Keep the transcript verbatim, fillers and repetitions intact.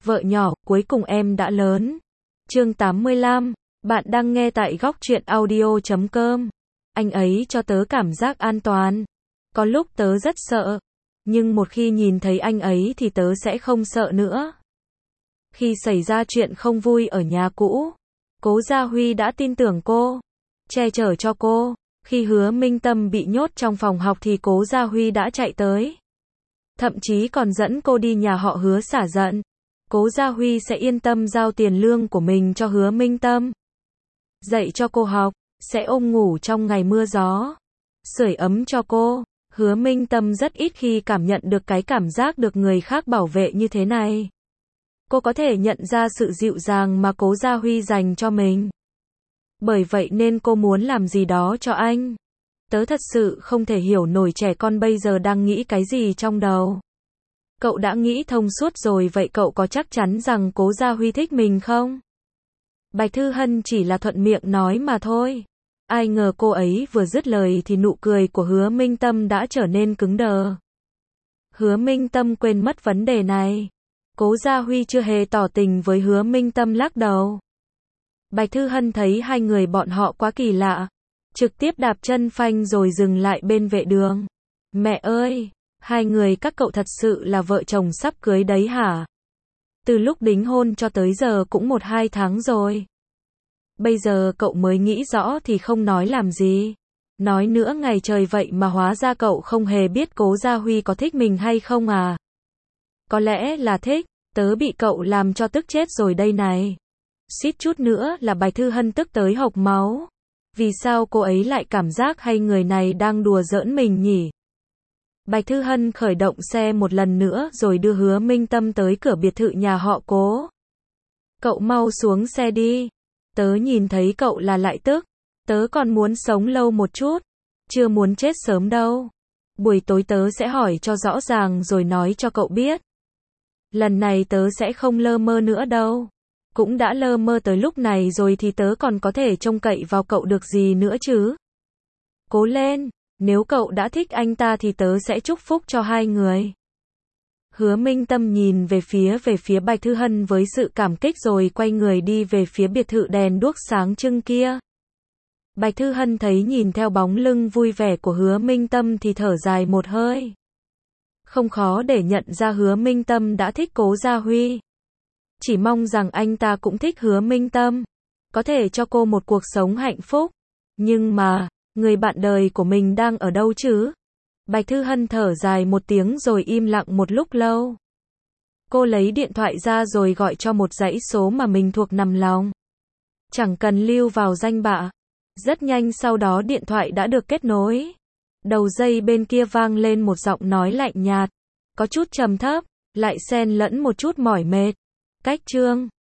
Vợ nhỏ, cuối cùng em đã lớn. Chương tám mươi lăm, bạn đang nghe tại góc truyện audio chấm com. Anh ấy cho tớ cảm giác an toàn. Có lúc tớ rất sợ, nhưng một khi nhìn thấy anh ấy thì tớ sẽ không sợ nữa. Khi xảy ra chuyện không vui ở nhà cũ, Cố Gia Huy đã tin tưởng cô, che chở cho cô. Khi Hứa Minh Tâm bị nhốt trong phòng học thì Cố Gia Huy đã chạy tới. Thậm chí còn dẫn cô đi nhà họ Hứa xả giận. Cố Gia Huy sẽ yên tâm giao tiền lương của mình cho Hứa Minh Tâm. Dạy cho cô học, sẽ ôm ngủ trong ngày mưa gió. Sưởi ấm cho cô. Hứa Minh Tâm rất ít khi cảm nhận được cái cảm giác được người khác bảo vệ như thế này. Cô có thể nhận ra sự dịu dàng mà Cố Gia Huy dành cho mình. Bởi vậy nên cô muốn làm gì đó cho anh. Tớ thật sự không thể hiểu nổi trẻ con bây giờ đang nghĩ cái gì trong đầu. Cậu đã nghĩ thông suốt rồi, vậy cậu có chắc chắn rằng Cố Gia Huy thích mình không? Bạch Thư Hân chỉ là thuận miệng nói mà thôi. Ai ngờ cô ấy vừa dứt lời thì nụ cười của Hứa Minh Tâm đã trở nên cứng đờ. Hứa Minh Tâm quên mất vấn đề này. Cố Gia Huy chưa hề tỏ tình với Hứa Minh Tâm, lắc đầu. Bạch Thư Hân thấy hai người bọn họ quá kỳ lạ, trực tiếp đạp chân phanh rồi dừng lại bên vệ đường. Mẹ ơi, hai người các cậu thật sự là vợ chồng sắp cưới đấy hả? Từ lúc đính hôn cho tới giờ cũng một hai tháng rồi. Bây giờ cậu mới nghĩ rõ thì không nói làm gì. Nói nữa ngày trời vậy mà hóa ra cậu không hề biết Cố Gia Huy có thích mình hay không à? Có lẽ là thích, tớ bị cậu làm cho tức chết rồi đây này. Suýt chút nữa là Bạch Thư Hân tức tới hộc máu. Vì sao cô ấy lại cảm giác hay người này đang đùa giỡn mình nhỉ? Bạch Thư Hân khởi động xe một lần nữa rồi đưa Hứa Minh Tâm tới cửa biệt thự nhà họ Cố. Cậu mau xuống xe đi. Tớ nhìn thấy cậu là lại tức. Tớ còn muốn sống lâu một chút. Chưa muốn chết sớm đâu. Buổi tối tớ sẽ hỏi cho rõ ràng rồi nói cho cậu biết. Lần này tớ sẽ không lơ mơ nữa đâu. Cũng đã lơ mơ tới lúc này rồi thì tớ còn có thể trông cậy vào cậu được gì nữa chứ. Cố lên, nếu cậu đã thích anh ta thì tớ sẽ chúc phúc cho hai người. Hứa Minh Tâm nhìn về phía về phía Bạch Thư Hân với sự cảm kích rồi quay người đi về phía biệt thự đèn đuốc sáng trưng kia. Bạch Thư Hân thấy nhìn theo bóng lưng vui vẻ của Hứa Minh Tâm thì thở dài một hơi. Không khó để nhận ra Hứa Minh Tâm đã thích Cố Gia Huy. Chỉ mong rằng anh ta cũng thích Hứa Minh Tâm, có thể cho cô một cuộc sống hạnh phúc. Nhưng mà, người bạn đời của mình đang ở đâu chứ? Bạch Thư Hân thở dài một tiếng rồi im lặng một lúc lâu. Cô lấy điện thoại ra rồi gọi cho một dãy số mà mình thuộc nằm lòng. Chẳng cần lưu vào danh bạ. Rất nhanh sau đó điện thoại đã được kết nối. Đầu dây bên kia vang lên một giọng nói lạnh nhạt, có chút trầm thấp, lại xen lẫn một chút mỏi mệt. Cách Trương,